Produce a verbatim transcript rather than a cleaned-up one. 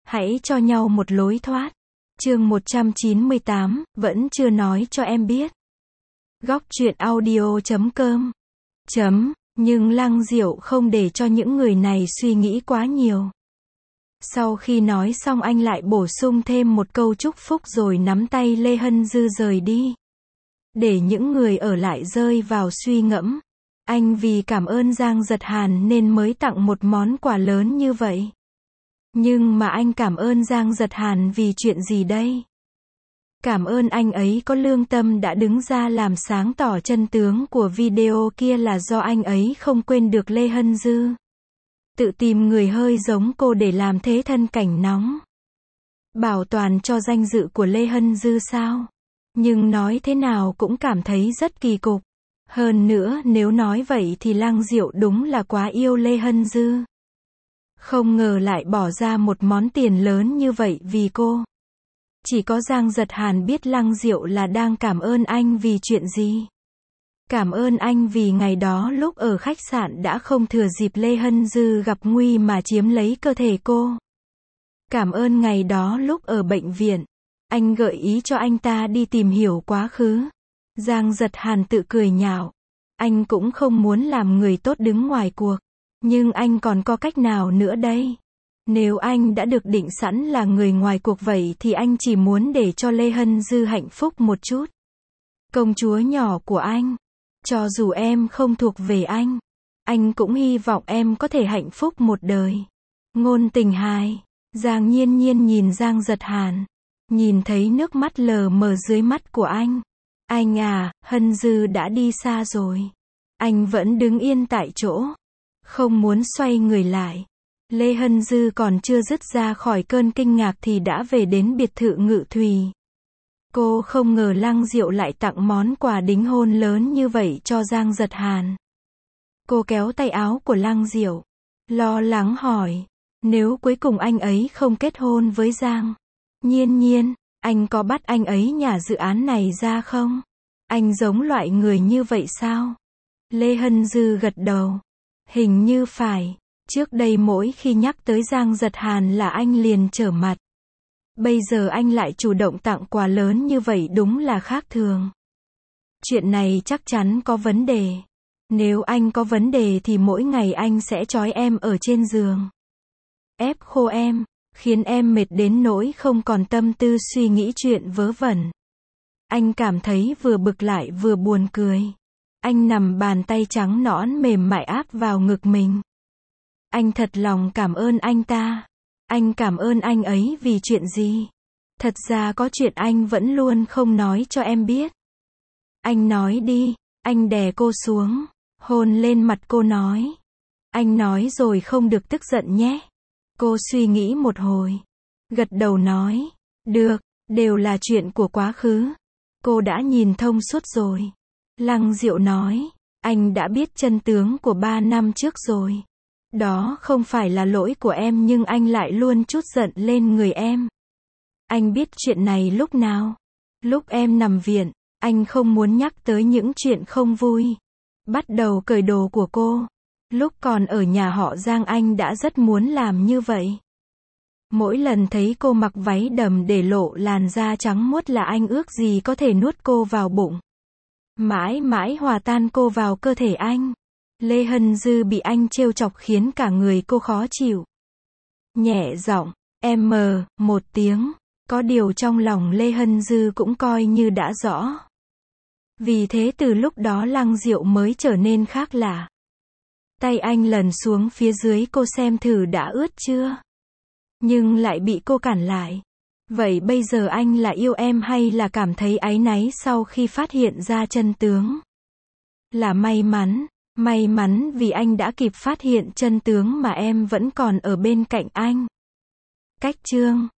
Hãy cho nhau một lối thoát. Chương một trăm chín mươi tám, vẫn chưa nói cho em biết. Góc truyện audio chấm com. Chấm, nhưng Lăng Diệu không để cho những người này suy nghĩ quá nhiều. Sau khi nói xong anh lại bổ sung thêm một câu chúc phúc rồi nắm tay Lê Hân Dư rời đi. Để những người ở lại rơi vào suy ngẫm. Anh vì cảm ơn Giang Giật Hàn nên mới tặng một món quà lớn như vậy. Nhưng mà anh cảm ơn Giang Giật Hàn vì chuyện gì đây? Cảm ơn anh ấy có lương tâm đã đứng ra làm sáng tỏ chân tướng của video kia là do anh ấy không quên được Lê Hân Dư. Tự tìm người hơi giống cô để làm thế thân cảnh nóng. Bảo toàn cho danh dự của Lê Hân Dư sao? Nhưng nói thế nào cũng cảm thấy rất kỳ cục. Hơn nữa nếu nói vậy thì Lăng Diệu đúng là quá yêu Lê Hân Dư. Không ngờ lại bỏ ra một món tiền lớn như vậy vì cô. Chỉ có Giang Giật Hàn biết Lăng Diệu là đang cảm ơn anh vì chuyện gì. Cảm ơn anh vì ngày đó lúc ở khách sạn đã không thừa dịp Lê Hân Dư gặp nguy mà chiếm lấy cơ thể cô. Cảm ơn ngày đó lúc ở bệnh viện, anh gợi ý cho anh ta đi tìm hiểu quá khứ. Giang Giật Hàn tự cười nhạo. Anh cũng không muốn làm người tốt đứng ngoài cuộc. Nhưng anh còn có cách nào nữa đây? Nếu anh đã được định sẵn là người ngoài cuộc vậy thì anh chỉ muốn để cho Lê Hân Dư hạnh phúc một chút. Công chúa nhỏ của anh. Cho dù em không thuộc về anh, anh cũng hy vọng em có thể hạnh phúc một đời. Ngôn tình hài. Giang Nhiên Nhiên nhìn Giang Giật Hàn. Nhìn thấy nước mắt lờ mờ dưới mắt của anh. Anh à, Hân Dư đã đi xa rồi. Anh vẫn đứng yên tại chỗ. Không muốn xoay người lại. Lê Hân Dư còn chưa dứt ra khỏi cơn kinh ngạc thì đã về đến biệt thự Ngự Thùy. Cô không ngờ Lăng Diệu lại tặng món quà đính hôn lớn như vậy cho Giang Giật Hàn. Cô kéo tay áo của Lăng Diệu. Lo lắng hỏi. Nếu cuối cùng anh ấy không kết hôn với Giang Nhiên Nhiên, anh có bắt anh ấy nhả dự án này ra không? Anh giống loại người như vậy sao? Lê Hân Dư gật đầu. Hình như phải. Trước đây mỗi khi nhắc tới Giang Giật Hàn là anh liền trở mặt. Bây giờ anh lại chủ động tặng quà lớn như vậy đúng là khác thường. Chuyện này chắc chắn có vấn đề. Nếu anh có vấn đề thì mỗi ngày anh sẽ trói em ở trên giường. Ép khô em, khiến em mệt đến nỗi không còn tâm tư suy nghĩ chuyện vớ vẩn. Anh cảm thấy vừa bực lại vừa buồn cười. Anh nằm bàn tay trắng nõn mềm mại áp vào ngực mình. Anh thật lòng cảm ơn anh ta. Anh cảm ơn anh ấy vì chuyện gì? Thật ra có chuyện anh vẫn luôn không nói cho em biết. Anh nói đi. Anh đè cô xuống, hôn lên mặt cô nói. Anh nói rồi không được tức giận nhé. Cô suy nghĩ một hồi. Gật đầu nói. Được, đều là chuyện của quá khứ. Cô đã nhìn thông suốt rồi. Lăng Diệu nói. Anh đã biết chân tướng của ba năm trước rồi. Đó không phải là lỗi của em nhưng anh lại luôn trút giận lên người em. Anh biết chuyện này lúc nào? Lúc em nằm viện, anh không muốn nhắc tới những chuyện không vui. Bắt đầu cởi đồ của cô. Lúc còn ở nhà họ Giang anh đã rất muốn làm như vậy. Mỗi lần thấy cô mặc váy đầm để lộ làn da trắng muốt là anh ước gì có thể nuốt cô vào bụng. Mãi mãi hòa tan cô vào cơ thể anh. Lê Hân Dư bị anh trêu chọc khiến cả người cô khó chịu. Nhẹ giọng, em mờ, một tiếng. Có điều trong lòng Lê Hân Dư cũng coi như đã rõ. Vì thế từ lúc đó Lăng Diệu mới trở nên khác lạ. Tay anh lần xuống phía dưới cô xem thử đã ướt chưa. Nhưng lại bị cô cản lại. Vậy bây giờ anh là yêu em hay là cảm thấy áy náy sau khi phát hiện ra chân tướng? Là may mắn. May mắn vì anh đã kịp phát hiện chân tướng mà em vẫn còn ở bên cạnh anh. Cách chương